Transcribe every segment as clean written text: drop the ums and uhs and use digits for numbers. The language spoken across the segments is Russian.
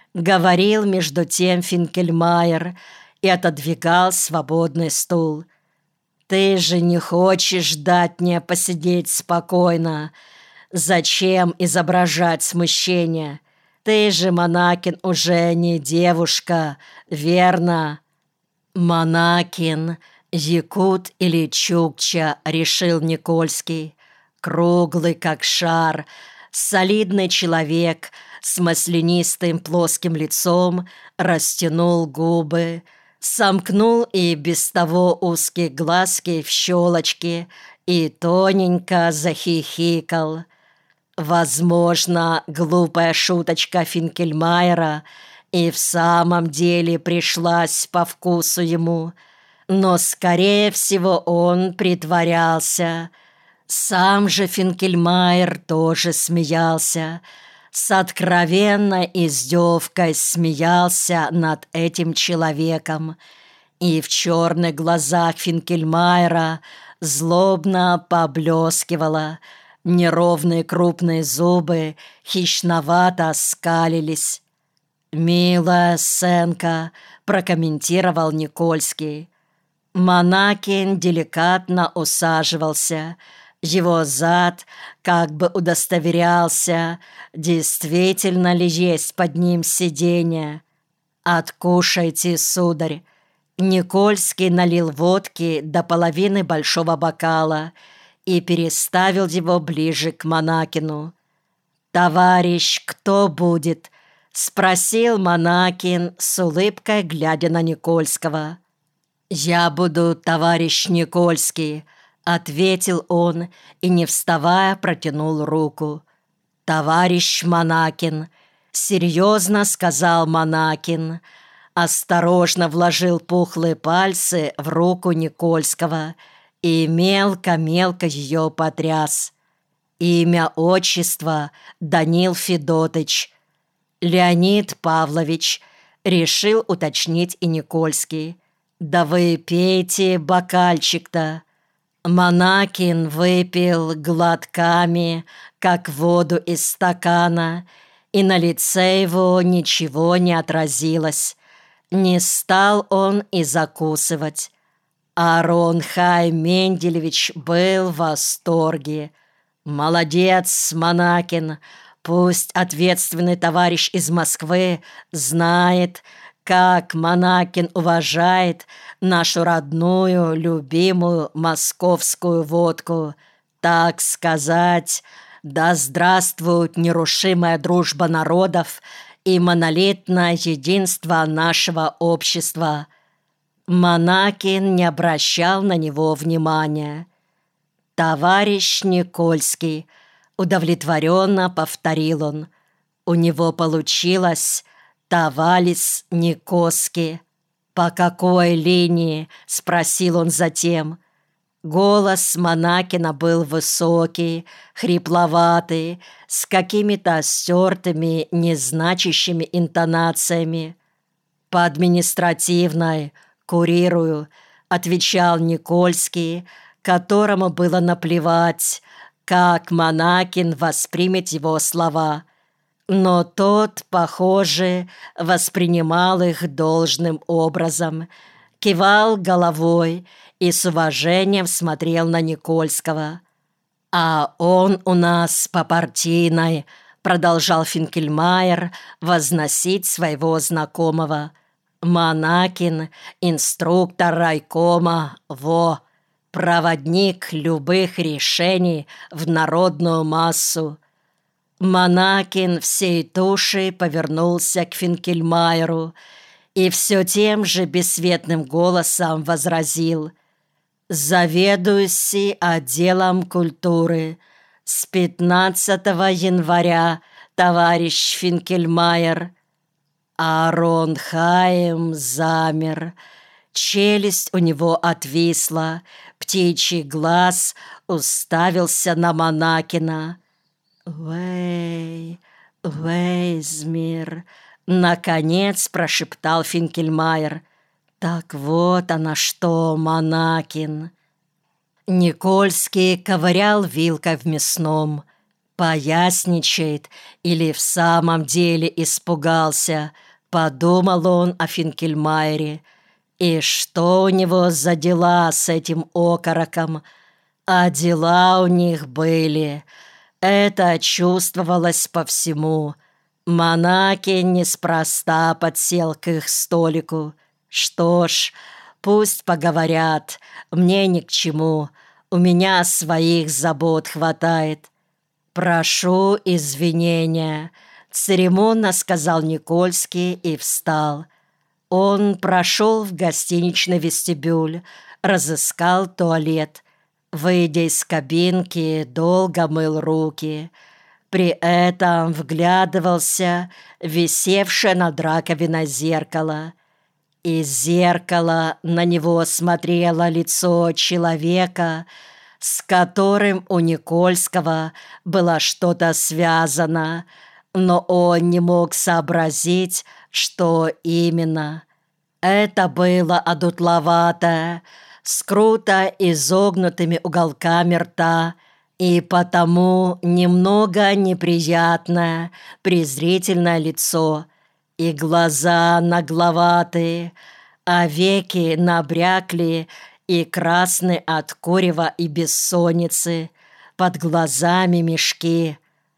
— говорил между тем Финкельмайер и отодвигал свободный стул. «Ты же не хочешь дать мне посидеть спокойно. Зачем изображать смущение? Ты же, Монакин, уже не девушка, верно?» «Монакин, якут или чукча», — решил Никольский. Круглый, как шар, солидный человек с маслянистым плоским лицом растянул губы, сомкнул и без того узкие глазки в щелочки и тоненько захихикал. Возможно, глупая шуточка Финкельмайера и в самом деле пришлась по вкусу ему, но, скорее всего, он притворялся. Сам же Финкельмайер тоже смеялся, с откровенной издевкой смеялся над этим человеком, и в черных глазах Финкельмайера злобно поблескивало, неровные крупные зубы хищновато скалились. «Милая сценка», — прокомментировал Никольский. Монакин деликатно усаживался. Его зад как бы удостоверялся, действительно ли есть под ним сиденье. «Откушайте, сударь». Никольский налил водки до половины большого бокала и переставил его ближе к Монакину. «Товарищ, кто будет?» — спросил Монакин с улыбкой, глядя на Никольского. «Я буду товарищ Никольский», — ответил он и, не вставая, протянул руку. «Товарищ Монакин», — серьезно сказал Монакин, осторожно вложил пухлые пальцы в руку Никольского и мелко-мелко ее потряс. «Имя, отчество — Данил Федотыч». «Леонид Павлович», — решил уточнить и Никольский. «Да вы пейте бокальчик-то». Монакин выпил глотками, как воду из стакана, и на лице его ничего не отразилось. Не стал он и закусывать. Арон Хай Менделевич был в восторге. «Молодец, Монакин! Пусть ответственный товарищ из Москвы знает, как Монакин уважает нашу родную, любимую московскую водку. Так сказать, да здравствует нерушимая дружба народов и монолитное единство нашего общества». Монакин не обращал на него внимания. «Товарищ Никольский», — удовлетворенно повторил он. У него получилось «Тавалис Никоски». «По какой линии?» — спросил он затем. Голос Монакина был высокий, хрипловатый, с какими-то стертыми, незначащими интонациями. «По административной, курирую», — отвечал Никольский, которому было наплевать, как Монакин воспримет его слова. Но тот, похоже, воспринимал их должным образом, кивал головой и с уважением смотрел на Никольского. «А он у нас по партийной», — продолжал Финкельмайер возносить своего знакомого. «Монакин, инструктор райкома, во, проводник любых решений в народную массу». Монакин всей тушей повернулся к Финкельмайеру и все тем же бесцветным голосом возразил: «Заведующий отделом культуры, с 15 января, товарищ Финкельмайер». Арон Хаим замер. Челюсть у него отвисла, птичий глаз уставился на Монакина. «Вей, Вейзмир», — наконец прошептал Финкельмайер. «Так вот она что, Монакин». Никольский ковырял вилкой в мясном. Поясничает или в самом деле испугался, подумал он о Финкельмайере. И что у него за дела с этим окороком? А дела у них были. Это чувствовалось по всему. Монаки неспроста подсел к их столику. Что ж, пусть поговорят, мне ни к чему. У меня своих забот хватает. «Прошу извинения», — церемонно сказал Никольский и встал. Он прошел в гостиничный вестибюль, разыскал туалет. Выйдя из кабинки, долго мыл руки. При этом вглядывался в висевшее над раковиной зеркало. Из зеркала на него смотрело лицо человека, с которым у Никольского было что-то связано, но он не мог сообразить, что именно. Это было одутловатое, с круто изогнутыми уголками рта и потому немного неприятное, презрительное лицо, и глаза нагловатые, а веки набрякли и красны от курева и бессонницы, под глазами мешки.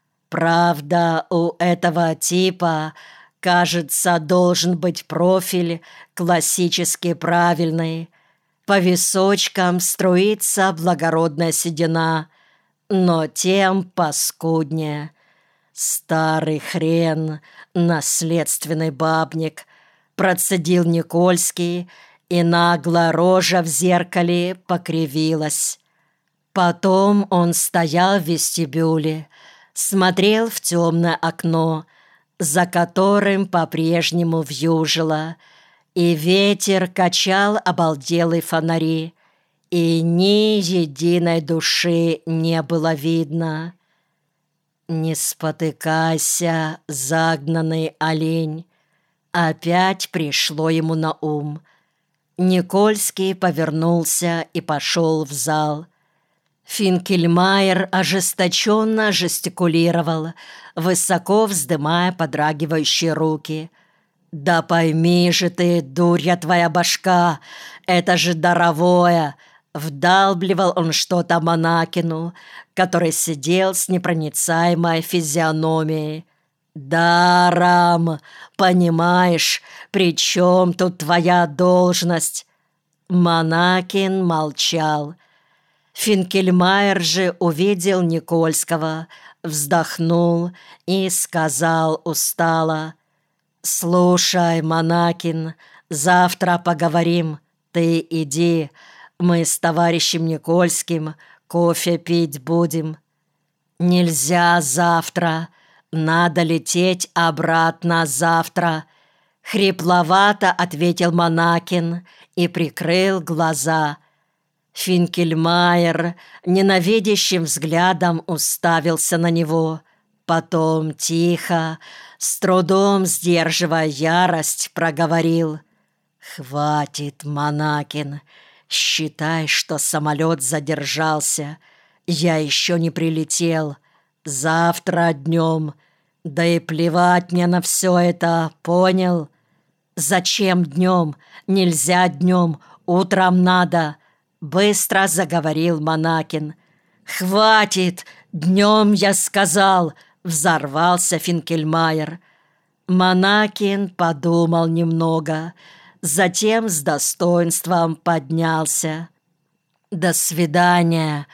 Правда, у этого типа, кажется, должен быть профиль классически правильный. По височкам струится благородная седина, но тем паскуднее. Старый хрен, наследственный бабник, процедил Никольский, и наглая рожа в зеркале покривилась. Потом он стоял в вестибюле, смотрел в темное окно, за которым по-прежнему вьюжило, и ветер качал обалделые фонари, и ни единой души не было видно. «Не спотыкайся, загнанный олень!» Опять пришло ему на ум. Никольский повернулся и пошел в зал. Финкельмайер ожесточенно жестикулировал, высоко вздымая подрагивающие руки. «Да пойми же ты, дурья твоя башка, это же даровое!» Вдалбливал он что-то Монакину, который сидел с непроницаемой физиономией. «Даром! Понимаешь, при чем тут твоя должность?» Монакин молчал. Финкельмайер же увидел Никольского, вздохнул и сказал устало: «Слушай, Монакин, завтра поговорим. Ты иди, мы с товарищем Никольским кофе пить будем». «Нельзя завтра, надо лететь обратно завтра», — хрипловато ответил Монакин и прикрыл глаза. Финкельмайер ненавидящим взглядом уставился на него. Потом тихо, с трудом сдерживая ярость, проговорил: «Хватит, Монакин, считай, что самолет задержался. Я еще не прилетел. Завтра днем. Да и плевать мне на все это, понял?» «Зачем днем? Нельзя днем, утром надо!» Быстро заговорил Монакин. «Хватит! Днем я сказал!» Взорвался Финкельмайер. Монакин подумал немного, затем с достоинством поднялся. «До свидания,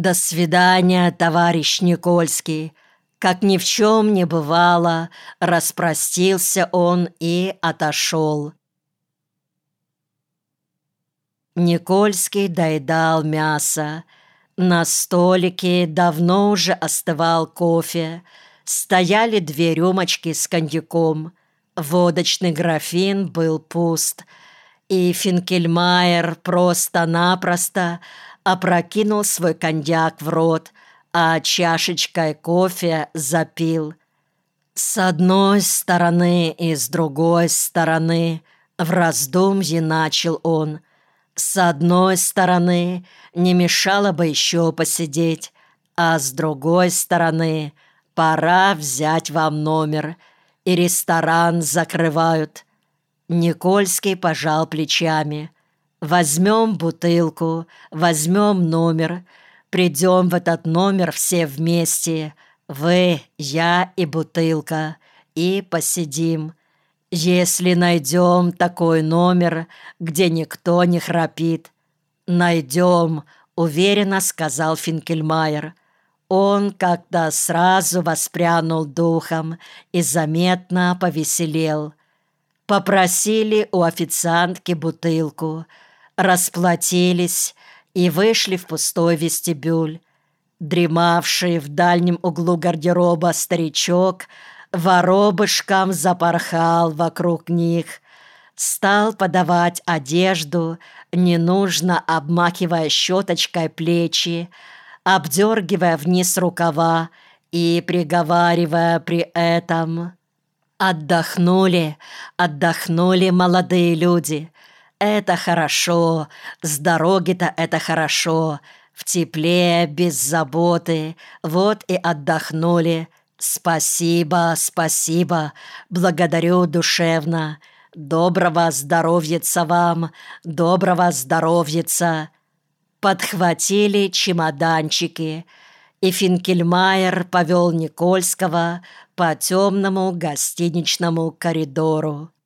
товарищ Никольский!» Как ни в чем не бывало, распростился он и отошел. Никольский доедал мясо. На столике давно уже остывал кофе. Стояли 2 рюмочки с коньяком. Водочный графин был пуст. И Финкельмайер просто-напросто опрокинул свой коньяк в рот, а чашечкой кофе запил. С одной стороны и с другой стороны в раздумье начал он. С одной стороны, не мешало бы еще посидеть, а с другой стороны пора взять вам номер, и ресторан закрывают». Никольский пожал плечами. «Возьмем бутылку, возьмем номер, придем в этот номер все вместе, вы, я и бутылка, и посидим. Если найдем такой номер, где никто не храпит». «Найдем», — уверенно сказал Финкельмайер. Он как-то сразу воспрянул духом и заметно повеселел. Попросили у официантки бутылку, расплатились и вышли в пустой вестибюль. Дремавший в дальнем углу гардероба старичок воробышком запорхал вокруг них, стал подавать одежду, ненужно обмакивая щеточкой плечи, обдергивая вниз рукава и приговаривая при этом: «Отдохнули, отдохнули, молодые люди. Это хорошо, с дороги-то это хорошо, в тепле, без заботы, вот и отдохнули. Спасибо, спасибо, благодарю душевно. Доброго здоровьица вам, доброго здоровьица». Подхватили чемоданчики, и Финкельмайер повел Никольского по темному гостиничному коридору.